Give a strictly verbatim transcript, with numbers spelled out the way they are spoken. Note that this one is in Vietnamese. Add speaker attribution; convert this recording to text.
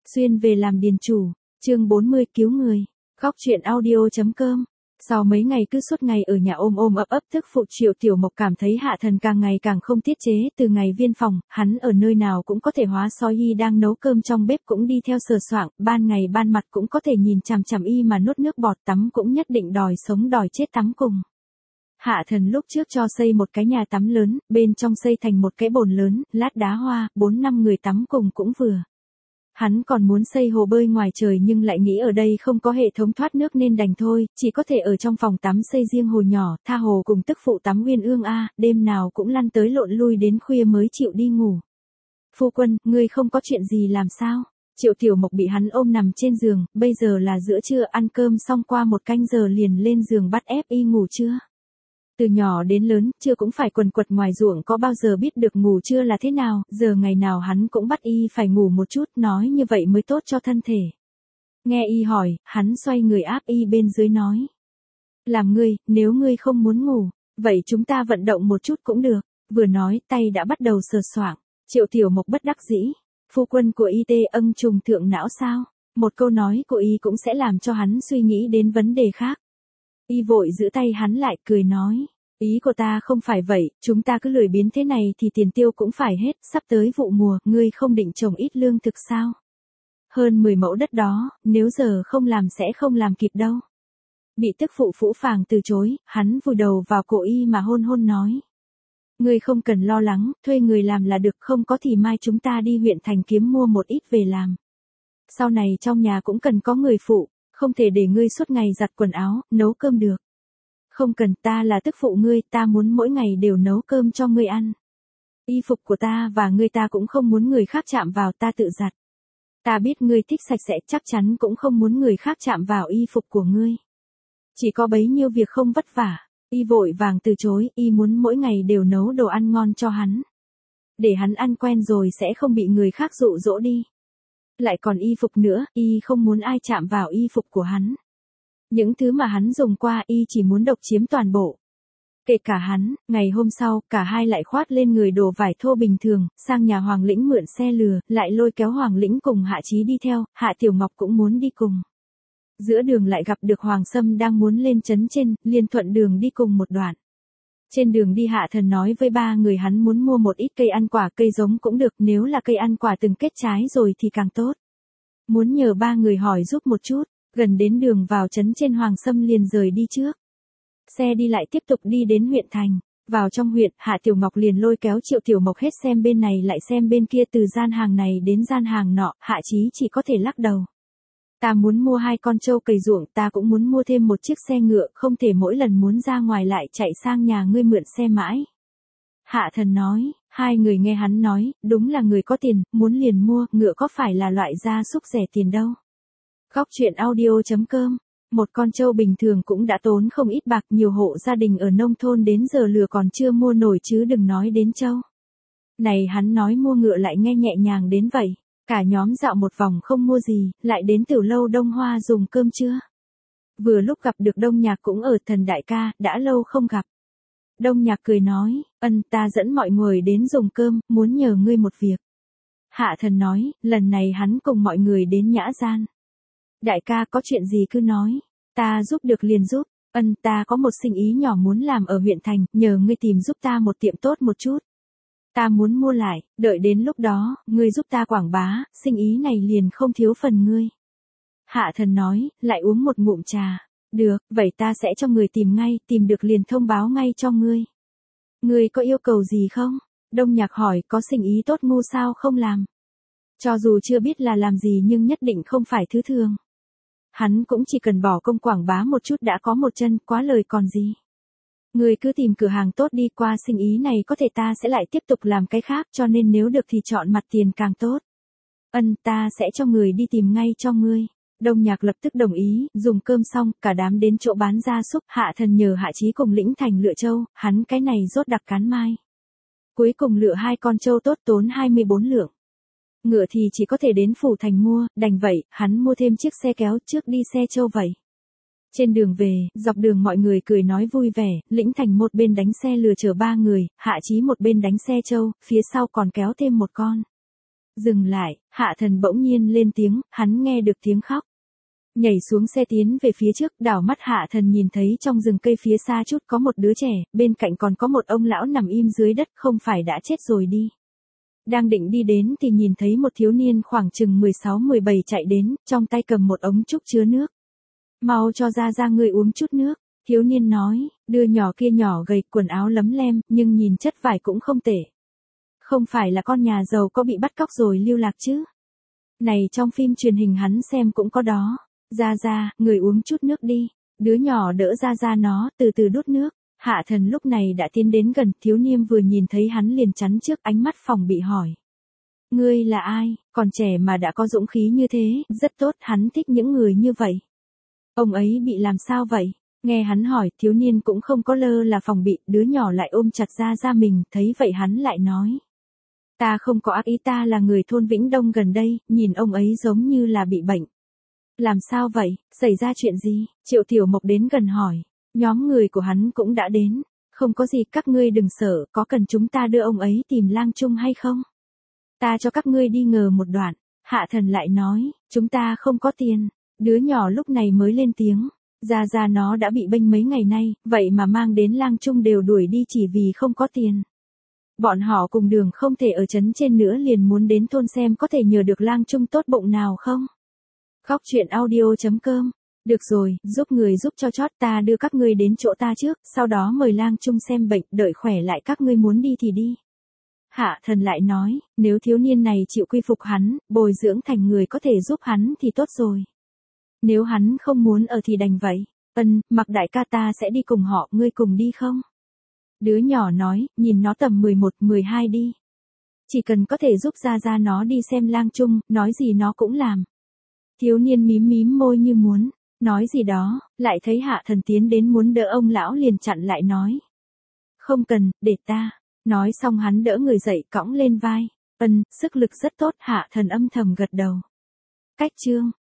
Speaker 1: Xuyên về làm điền chủ, chương bốn mươi cứu người, góc truyện audio.com. Sau mấy ngày cứ suốt ngày ở nhà ôm ôm ấp ấp tức phụ Triệu Tiểu Mộc cảm thấy Hạ Thần càng ngày càng không tiết chế, từ ngày viên phòng, hắn ở nơi nào cũng có thể hóa soi y đang nấu cơm trong bếp cũng đi theo sờ soạng, ban ngày ban mặt cũng có thể nhìn chằm chằm y mà nuốt nước bọt, tắm cũng nhất định đòi sống đòi chết tắm cùng. Hạ Thần lúc trước cho xây một cái nhà tắm lớn, bên trong xây thành một cái bồn lớn, lát đá hoa, bốn năm người tắm cùng cũng vừa. Hắn còn muốn xây hồ bơi ngoài trời nhưng lại nghĩ ở đây không có hệ thống thoát nước nên đành thôi, chỉ có thể ở trong phòng tắm xây riêng hồ nhỏ, tha hồ cùng tức phụ tắm uyên ương a, đêm nào cũng lăn tới lộn lui đến khuya mới chịu đi ngủ. Phu quân, ngươi không có chuyện gì làm sao? Triệu Tiểu Mộc bị hắn ôm nằm trên giường, bây giờ là giữa trưa, ăn cơm xong qua một canh giờ liền lên giường bắt ép y ngủ chưa? Từ nhỏ đến lớn, chưa cũng phải quần quật ngoài ruộng có bao giờ biết được ngủ trưa là thế nào, giờ ngày nào hắn cũng bắt y phải ngủ một chút, nói như vậy mới tốt cho thân thể. Nghe y hỏi, hắn xoay người áp y bên dưới nói. Làm ngươi, nếu ngươi không muốn ngủ, vậy chúng ta vận động một chút cũng được, vừa nói tay đã bắt đầu sờ soạng. Triệu Tiểu Mộc bất đắc dĩ, phu quân của y tê âng trùng thượng não sao, một câu nói của y cũng sẽ làm cho hắn suy nghĩ đến vấn đề khác. Y vội giữ tay hắn lại cười nói, ý của ta không phải vậy, chúng ta cứ lười biếng thế này thì tiền tiêu cũng phải hết, sắp tới vụ mùa, ngươi không định trồng ít lương thực sao? Hơn mười mẫu đất đó, nếu giờ không làm sẽ không làm kịp đâu. Bị tức phụ phũ phàng từ chối, hắn vùi đầu vào cổ y mà hôn hôn nói. Ngươi không cần lo lắng, thuê người làm là được, không có thì mai chúng ta đi huyện thành kiếm mua một ít về làm. Sau này trong nhà cũng cần có người phụ. Không thể để ngươi suốt ngày giặt quần áo, nấu cơm được. Không cần, ta là tức phụ ngươi, ta muốn mỗi ngày đều nấu cơm cho ngươi ăn. Y phục của ta và ngươi ta cũng không muốn người khác chạm vào, ta tự giặt. Ta biết ngươi thích sạch sẽ, chắc chắn cũng không muốn người khác chạm vào y phục của ngươi. Chỉ có bấy nhiêu việc không vất vả. Y vội vàng từ chối, y muốn mỗi ngày đều nấu đồ ăn ngon cho hắn. Để hắn ăn quen rồi sẽ không bị người khác dụ dỗ đi. Lại còn y phục nữa, y không muốn ai chạm vào y phục của hắn. Những thứ mà hắn dùng qua y chỉ muốn độc chiếm toàn bộ. Kể cả hắn, ngày hôm sau, cả hai lại khoát lên người đồ vải thô bình thường, sang nhà Hoàng Lĩnh mượn xe lừa, lại lôi kéo Hoàng Lĩnh cùng Hạ Chí đi theo, Hạ Tiểu Ngọc cũng muốn đi cùng. Giữa đường lại gặp được Hoàng Sâm đang muốn lên trấn trên, liền thuận đường đi cùng một đoạn. Trên đường đi Hạ Thần nói với ba người hắn muốn mua một ít cây ăn quả, cây giống cũng được, nếu là cây ăn quả từng kết trái rồi thì càng tốt. Muốn nhờ ba người hỏi giúp một chút, gần đến đường vào trấn trên Hoàng Sâm liền rời đi trước. Xe đi lại tiếp tục đi đến huyện thành, vào trong huyện, Hạ Tiểu Ngọc liền lôi kéo Triệu Tiểu Mộc hết xem bên này lại xem bên kia, từ gian hàng này đến gian hàng nọ, Hạ Chí chỉ có thể lắc đầu. Ta muốn mua hai con trâu cày ruộng, ta cũng muốn mua thêm một chiếc xe ngựa, không thể mỗi lần muốn ra ngoài lại chạy sang nhà ngươi mượn xe mãi. Hạ Thần nói, hai người nghe hắn nói, đúng là người có tiền, muốn liền mua, ngựa có phải là loại gia súc rẻ tiền đâu. Góc truyện audio.com, một con trâu bình thường cũng đã tốn không ít bạc, nhiều hộ gia đình ở nông thôn đến giờ lừa còn chưa mua nổi chứ đừng nói đến trâu. Này hắn nói mua ngựa lại nghe nhẹ nhàng đến vậy. Cả nhóm dạo một vòng không mua gì, lại đến tiểu lâu Đông Hoa dùng cơm trưa. Vừa lúc gặp được Đông Nhạc cũng ở, Thần đại ca, đã lâu không gặp. Đông Nhạc cười nói, ân, ta dẫn mọi người đến dùng cơm, muốn nhờ ngươi một việc. Hạ Thần nói, lần này hắn cùng mọi người đến nhã gian. Đại ca có chuyện gì cứ nói, ta giúp được liền giúp, ân, ta có một sinh ý nhỏ muốn làm ở huyện thành, nhờ ngươi tìm giúp ta một tiệm tốt một chút. Ta muốn mua lại, đợi đến lúc đó, ngươi giúp ta quảng bá, sinh ý này liền không thiếu phần ngươi. Hạ Thần nói, lại uống một ngụm trà. Được, vậy ta sẽ cho người tìm ngay, tìm được liền thông báo ngay cho ngươi. Ngươi có yêu cầu gì không? Đông Nhạc hỏi, có sinh ý tốt ngu sao không làm? Cho dù chưa biết là làm gì nhưng nhất định không phải thứ thường. Hắn cũng chỉ cần bỏ công quảng bá một chút đã có một chân, quá lời còn gì. Người cứ tìm cửa hàng tốt đi, qua sinh ý này có thể ta sẽ lại tiếp tục làm cái khác, cho nên nếu được thì chọn mặt tiền càng tốt. Ân, ta sẽ cho người đi tìm ngay cho ngươi. Đông Nhạc lập tức đồng ý, dùng cơm xong, cả đám đến chỗ bán gia súc, Hạ Thần nhờ Hạ Chí cùng Lĩnh Thành lựa trâu, hắn cái này rốt đặc cán mai. Cuối cùng lựa hai con trâu tốt tốn hai mươi bốn lượng. Ngựa thì chỉ có thể đến phủ thành mua, đành vậy, hắn mua thêm chiếc xe kéo trước đi xe trâu vậy. Trên đường về, dọc đường mọi người cười nói vui vẻ, Lĩnh Thành một bên đánh xe lừa chở ba người, Hạ Chí một bên đánh xe trâu, phía sau còn kéo thêm một con. Dừng lại, Hạ Thần bỗng nhiên lên tiếng, hắn nghe được tiếng khóc. Nhảy xuống xe tiến về phía trước, đảo mắt Hạ Thần nhìn thấy trong rừng cây phía xa chút có một đứa trẻ, bên cạnh còn có một ông lão nằm im dưới đất, không phải đã chết rồi đi. Đang định đi đến thì nhìn thấy một thiếu niên khoảng chừng mười sáu mười bảy chạy đến, trong tay cầm một ống trúc chứa nước. Mau cho ra ra ngươi uống chút nước, thiếu niên nói, đứa nhỏ kia nhỏ gầy, quần áo lấm lem, nhưng nhìn chất vải cũng không tệ. Không phải là con nhà giàu có bị bắt cóc rồi lưu lạc chứ? Này trong phim truyền hình hắn xem cũng có đó. Ra ra, người uống chút nước đi. Đứa nhỏ đỡ ra ra nó, từ từ đút nước. Hạ Thần lúc này đã tiến đến gần, thiếu niên vừa nhìn thấy hắn liền chắn trước, ánh mắt phòng bị hỏi. Ngươi là ai, còn trẻ mà đã có dũng khí như thế, rất tốt, hắn thích những người như vậy. Ông ấy bị làm sao vậy? Nghe hắn hỏi, thiếu niên cũng không có lơ là phòng bị, đứa nhỏ lại ôm chặt ra ra mình, thấy vậy hắn lại nói. Ta không có ác ý, ta là người thôn Vĩnh Đông gần đây, nhìn ông ấy giống như là bị bệnh. Làm sao vậy, xảy ra chuyện gì? Triệu Tiểu Mộc đến gần hỏi, nhóm người của hắn cũng đã đến. Không có gì, các ngươi đừng sợ, có cần chúng ta đưa ông ấy tìm Lang Trung hay không? Ta cho các ngươi đi ngờ một đoạn. Hạ Thần lại nói, chúng ta không có tiền. Đứa nhỏ lúc này mới lên tiếng. Ra ra nó đã bị bênh mấy ngày nay, vậy mà mang đến Lang Trung đều đuổi đi chỉ vì không có tiền. Bọn họ cùng đường không thể ở trấn trên nữa, liền muốn đến thôn xem có thể nhờ được Lang Trung tốt bụng nào không. Khóc chuyện audio chấm com. Được rồi, giúp người giúp cho chót, ta đưa các ngươi đến chỗ ta trước, sau đó mời Lang Trung xem bệnh, đợi khỏe lại các ngươi muốn đi thì đi. Hạ Thần lại nói, nếu thiếu niên này chịu quy phục hắn, bồi dưỡng thành người có thể giúp hắn thì tốt rồi. Nếu hắn không muốn ở thì đành vậy. Ân, Mặc đại ca ta sẽ đi cùng họ, ngươi cùng đi không? Đứa nhỏ nói, nhìn nó tầm mười một mười hai đi. Chỉ cần có thể giúp ra ra nó đi xem Lang Trung, nói gì nó cũng làm. Thiếu niên mím mím môi như muốn nói gì đó, lại thấy Hạ Thần tiến đến muốn đỡ ông lão liền chặn lại nói. Không cần, để ta. Nói xong hắn đỡ người dậy cõng lên vai. Ân, sức lực rất tốt, Hạ Thần âm thầm gật đầu. Cách chương